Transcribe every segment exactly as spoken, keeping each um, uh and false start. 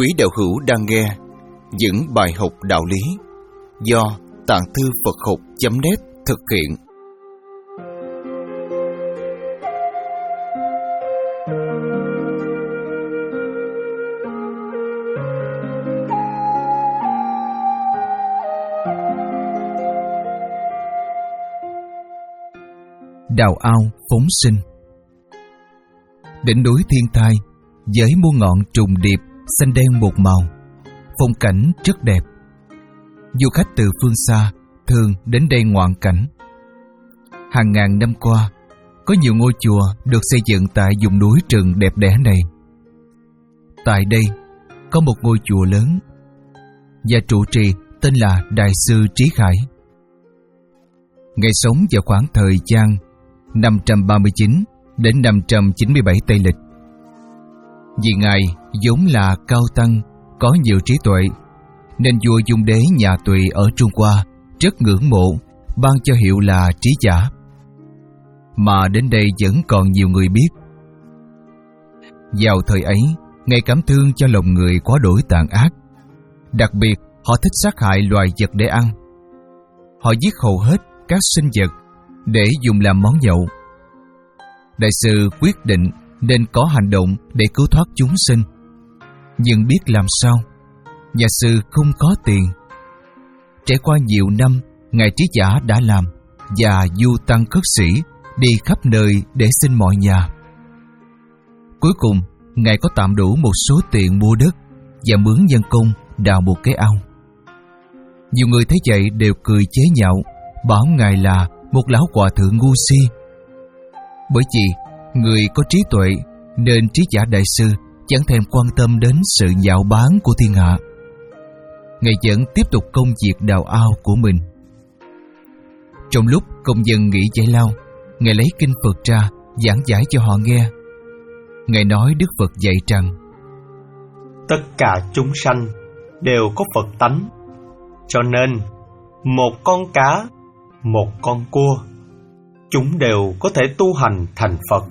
Quý đạo hữu đang nghe những bài học đạo lý do Tạng Thư Phật Học chấm net thực hiện. Đào ao phóng sinh. Đỉnh núi Thiên Thai với muôn ngọn trùng điệp xanh đen một màu, phong cảnh rất đẹp. Du khách từ phương xa thường đến đây ngoạn cảnh. Hàng ngàn năm qua, có nhiều ngôi chùa được xây dựng tại vùng núi rừng đẹp đẽ này. Tại đây có một ngôi chùa lớn, và trụ trì tên là Đại sư Trí Khải. Ngài sống vào khoảng thời gian năm trăm ba mươi chín đến năm trăm chín mươi bảy Tây Lịch. Vì Ngài vốn là cao tăng, có nhiều trí tuệ, nên vua Dung Đế nhà Tùy ở Trung Hoa rất ngưỡng mộ, ban cho hiệu là trí giả. Mà đến đây vẫn còn nhiều người biết. Vào thời ấy, Ngài cảm thương cho lòng người quá đổi tàn ác. Đặc biệt, họ thích sát hại loài vật để ăn. Họ giết hầu hết các sinh vật để dùng làm món nhậu. Đại sư quyết định nên có hành động để cứu thoát chúng sinh. Nhưng biết làm sao, nhà sư không có tiền. Trải qua nhiều năm, Ngài trí giả đã làm và du tăng khất sĩ đi khắp nơi để xin mọi nhà. Cuối cùng, Ngài có tạm đủ một số tiền mua đất và mướn nhân công đào một cái ao. Nhiều người thấy vậy đều cười chế nhạo, bảo Ngài là một lão hòa thượng ngu si. Bởi vì người có trí tuệ nên trí giả đại sư chẳng thèm quan tâm đến sự nhạo báng của thiên hạ. Ngài vẫn tiếp tục công việc đào ao của mình. Trong lúc công dân nghỉ giải lao, Ngài lấy kinh Phật ra giảng giải cho họ nghe. Ngài nói Đức Phật dạy rằng: tất cả chúng sanh đều có Phật tánh, cho nên một con cá, một con cua, chúng đều có thể tu hành thành Phật.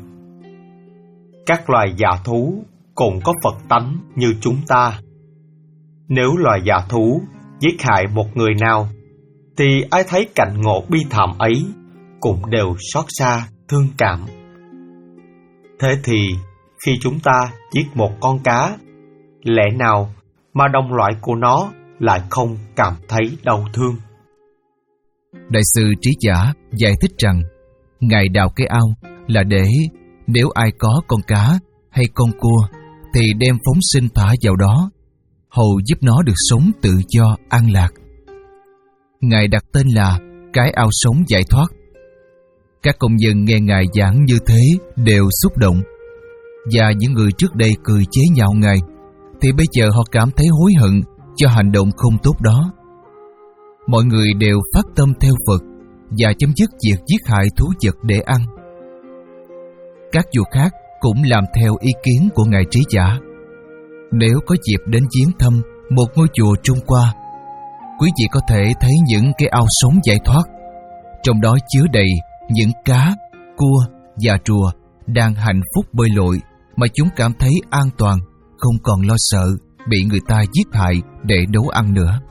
Các loài dạ thú cũng có Phật tánh như chúng ta. Nếu loài dạ thú giết hại một người nào, thì ai thấy cảnh ngộ bi thảm ấy cũng đều xót xa, thương cảm. Thế thì khi chúng ta giết một con cá, lẽ nào mà đồng loại của nó lại không cảm thấy đau thương? Đại sư trí giả giải thích rằng Ngài đào cái ao là để nếu ai có con cá hay con cua thì đem phóng sinh thả vào đó, hầu giúp nó được sống tự do an lạc. Ngài đặt tên là cái ao sống giải thoát. Các công dân nghe Ngài giảng như thế đều xúc động, và những người trước đây cười chế nhạo Ngài thì bây giờ họ cảm thấy hối hận cho hành động không tốt đó. Mọi người đều phát tâm theo Phật và chấm dứt việc giết hại thú vật để ăn. Các vua khác cũng làm theo ý kiến của Ngài trí giả. Nếu có dịp đến viếng thăm một ngôi chùa Trung Hoa, quý vị có thể thấy những cái ao sống giải thoát. Trong đó chứa đầy những cá, cua và rùa đang hạnh phúc bơi lội, mà chúng cảm thấy an toàn, không còn lo sợ bị người ta giết hại để nấu ăn nữa.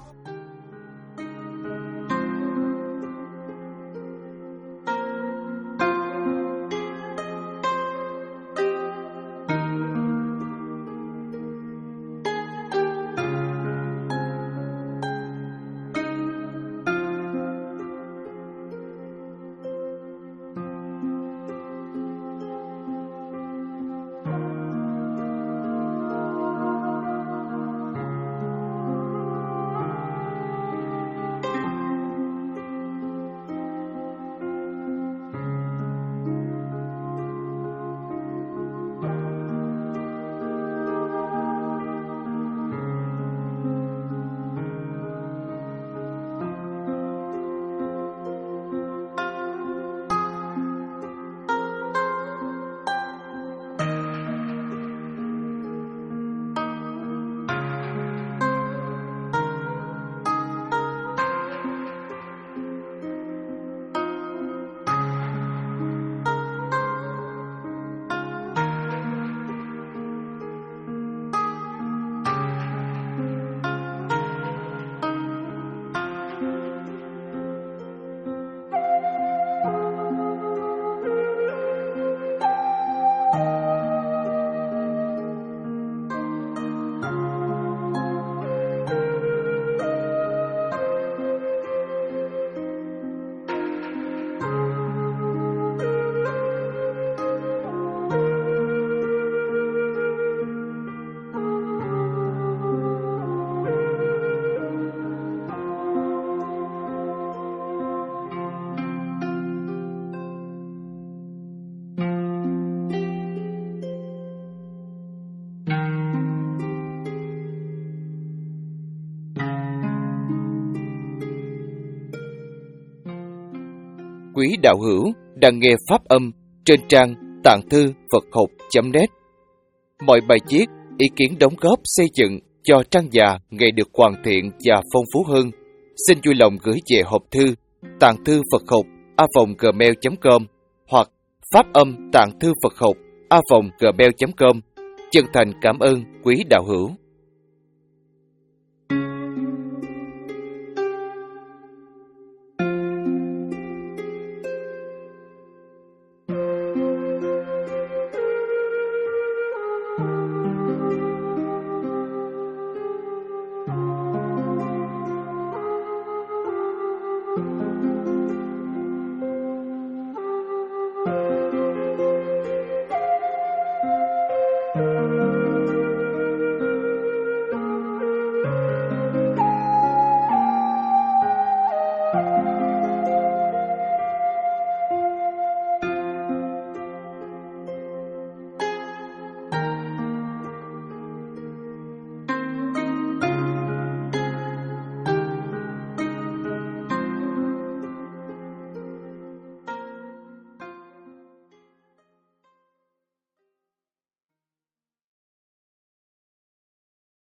quý đạo hữu đang nghe pháp âm trên trang tạng thư Phật học chấm net. Mọi bài viết, ý kiến đóng góp xây dựng cho trang già ngày được hoàn thiện và phong phú hơn, xin vui lòng gửi về hộp thư tạng thư Phật học a vòng gmail chấm com hoặc pháp âm tạng thư Phật học a vòng gmail chấm com. Chân thành cảm ơn quý đạo hữu.